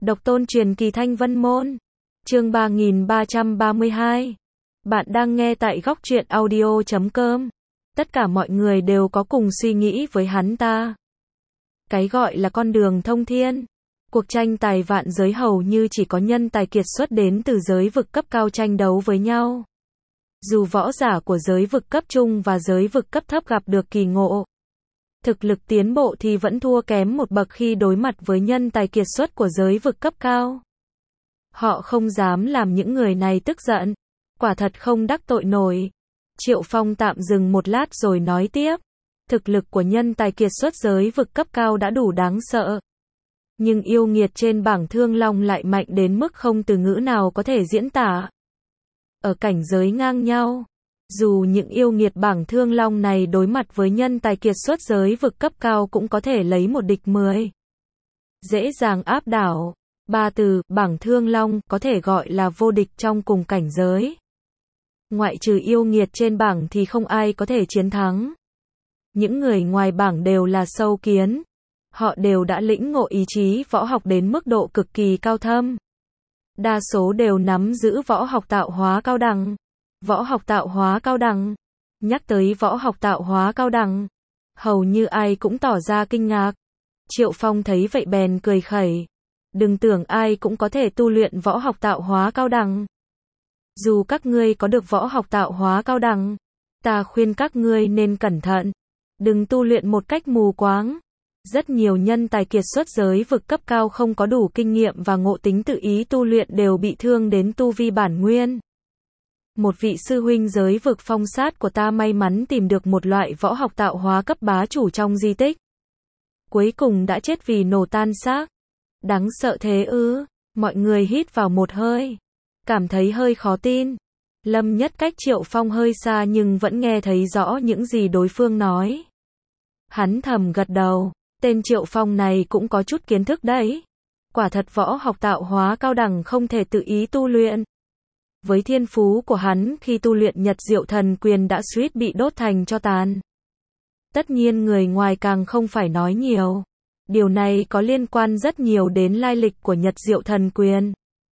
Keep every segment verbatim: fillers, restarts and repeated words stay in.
Độc tôn truyền kỳ Thanh Vân Môn. Chương ba nghìn ba trăm ba mươi hai. Bạn đang nghe tại góc truyện audio chấm com. Tất cả mọi người đều có cùng suy nghĩ với hắn ta. Cái gọi là con đường thông thiên. Cuộc tranh tài vạn giới hầu như chỉ có nhân tài kiệt xuất đến từ giới vực cấp cao tranh đấu với nhau. Dù võ giả của giới vực cấp trung và giới vực cấp thấp gặp được kỳ ngộ, thực lực tiến bộ thì vẫn thua kém một bậc khi đối mặt với nhân tài kiệt xuất của giới vực cấp cao. Họ không dám làm những người này tức giận. Quả thật không đắc tội nổi. Triệu Phong tạm dừng một lát rồi nói tiếp. Thực lực của nhân tài kiệt xuất giới vực cấp cao đã đủ đáng sợ. Nhưng yêu nghiệt trên bảng Thương Long lại mạnh đến mức không từ ngữ nào có thể diễn tả. Ở cảnh giới ngang nhau, dù những yêu nghiệt bảng Thương Long này đối mặt với nhân tài kiệt xuất giới vực cấp cao cũng có thể lấy một địch mười. Dễ dàng áp đảo. Ba từ, bảng Thương Long, có thể gọi là vô địch trong cùng cảnh giới. Ngoại trừ yêu nghiệt trên bảng thì không ai có thể chiến thắng. Những người ngoài bảng đều là sâu kiến. Họ đều đã lĩnh ngộ ý chí võ học đến mức độ cực kỳ cao thâm. Đa số đều nắm giữ võ học tạo hóa cao đẳng. Võ học tạo hóa cao đẳng. Nhắc tới võ học tạo hóa cao đẳng, hầu như ai cũng tỏ ra kinh ngạc. Triệu Phong thấy vậy bèn cười khẩy. Đừng tưởng ai cũng có thể tu luyện võ học tạo hóa cao đẳng. Dù các ngươi có được võ học tạo hóa cao đẳng, ta khuyên các ngươi nên cẩn thận. Đừng tu luyện một cách mù quáng. Rất nhiều nhân tài kiệt xuất giới vực cấp cao không có đủ kinh nghiệm và ngộ tính tự ý tu luyện đều bị thương đến tu vi bản nguyên. Một vị sư huynh giới vực phong sát của ta may mắn tìm được một loại võ học tạo hóa cấp bá chủ trong di tích. Cuối cùng đã chết vì nổ tan xác. Đáng sợ thế ư? Mọi người hít vào một hơi. Cảm thấy hơi khó tin. Lâm Nhất cách Triệu Phong hơi xa nhưng vẫn nghe thấy rõ những gì đối phương nói. Hắn thầm gật đầu. Tên Triệu Phong này cũng có chút kiến thức đấy. Quả thật võ học tạo hóa cao đẳng không thể tự ý tu luyện. Với thiên phú của hắn khi tu luyện Nhật Diệu Thần Quyền đã suýt bị đốt thành tro tàn. Tất nhiên người ngoài càng không phải nói nhiều. Điều này có liên quan rất nhiều đến lai lịch của Nhật Diệu Thần Quyền.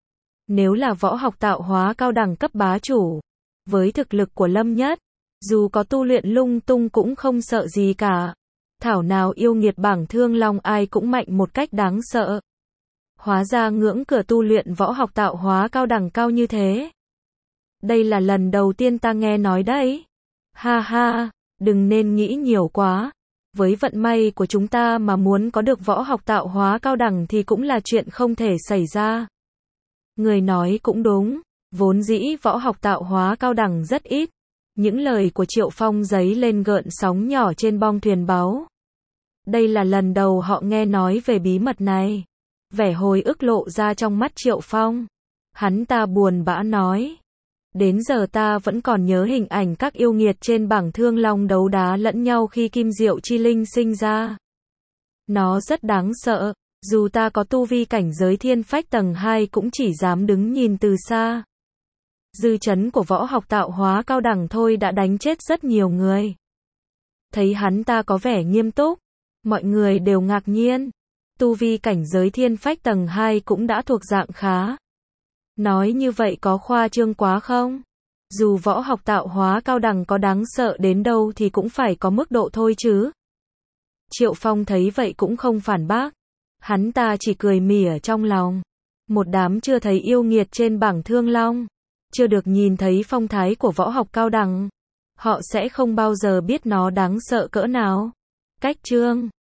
Nếu là võ học tạo hóa cao đẳng cấp bá chủ, với thực lực của Lâm Nhất, dù có tu luyện lung tung cũng không sợ gì cả. Thảo nào yêu nghiệt bảng Thương Long ai cũng mạnh một cách đáng sợ. Hóa ra ngưỡng cửa tu luyện võ học tạo hóa cao đẳng cao như thế. Đây là lần đầu tiên ta nghe nói đấy. Ha ha, đừng nên nghĩ nhiều quá. Với vận may của chúng ta mà muốn có được võ học tạo hóa cao đẳng thì cũng là chuyện không thể xảy ra. Người nói cũng đúng, vốn dĩ võ học tạo hóa cao đẳng rất ít. Những lời của Triệu Phong dấy lên gợn sóng nhỏ trên bong thuyền báu. Đây là lần đầu họ nghe nói về bí mật này. Vẻ hồi ức lộ ra trong mắt Triệu Phong. Hắn ta buồn bã nói. Đến giờ ta vẫn còn nhớ hình ảnh các yêu nghiệt trên bảng Thương Long đấu đá lẫn nhau khi Kim Diệu Chi Linh sinh ra. Nó rất đáng sợ. Dù ta có tu vi cảnh giới thiên phách tầng hai cũng chỉ dám đứng nhìn từ xa. Dư chấn của võ học tạo hóa cao đẳng thôi đã đánh chết rất nhiều người. Thấy hắn ta có vẻ nghiêm túc, mọi người đều ngạc nhiên. Tu vi cảnh giới thiên phách tầng hai cũng đã thuộc dạng khá. Nói như vậy có khoa trương quá không? Dù võ học tạo hóa cao đẳng có đáng sợ đến đâu thì cũng phải có mức độ thôi chứ. Triệu Phong thấy vậy cũng không phản bác. Hắn ta chỉ cười mỉa trong lòng. Một đám chưa thấy yêu nghiệt trên bảng Thương Long, chưa được nhìn thấy phong thái của võ học cao đẳng, họ sẽ không bao giờ biết nó đáng sợ cỡ nào. Cách chương